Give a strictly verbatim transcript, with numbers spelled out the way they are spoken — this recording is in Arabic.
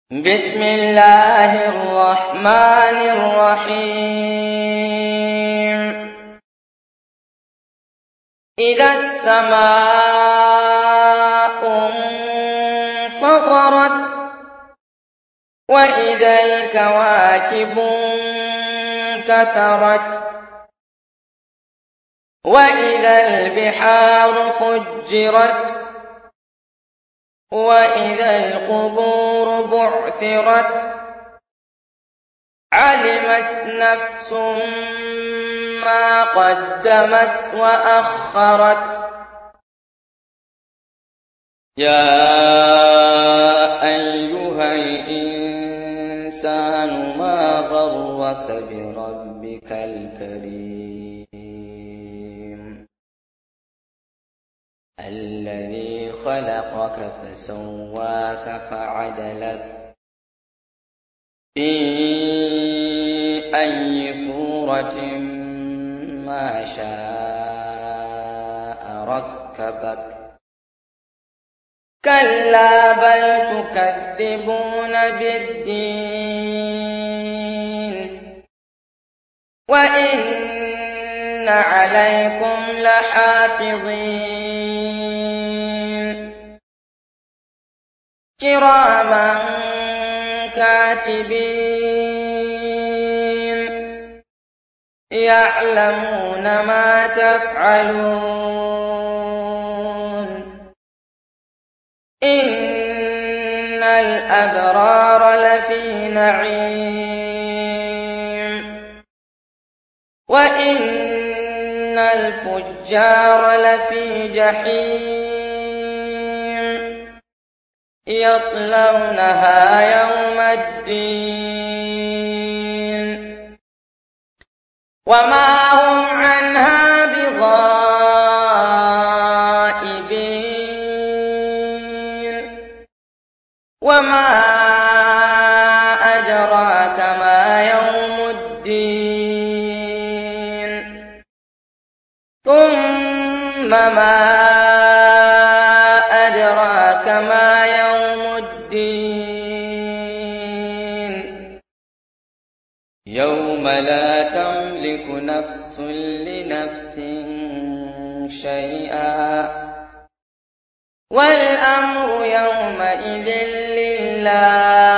بسم الله الرحمن الرحيم إذا السماء انفطرت وإذا الكواكب انتثرت وإذا البحار فجرت وإذا القبور بعثرت علمت نفس ما قدمت وأخرت يا أيها الإنسان ما غرك بربك الكريم الذي خلقك فسواك فعدلك في أي صورة ما شاء ركبك كلا بل تكذبون بالدين وإن عليكم لحافظين كراما كاتبين يعلمون ما تفعلون إن الأبرار لفي نعيم وإن الفجار لفي جحيم يصلونها يوم الدين وما هم عنها بغائبين وما أدراك ما يوم الدين ثم ما أدراك ما يوم الدين يوم لا تملك نفس لنفس شيئا والأمر يومئذ لله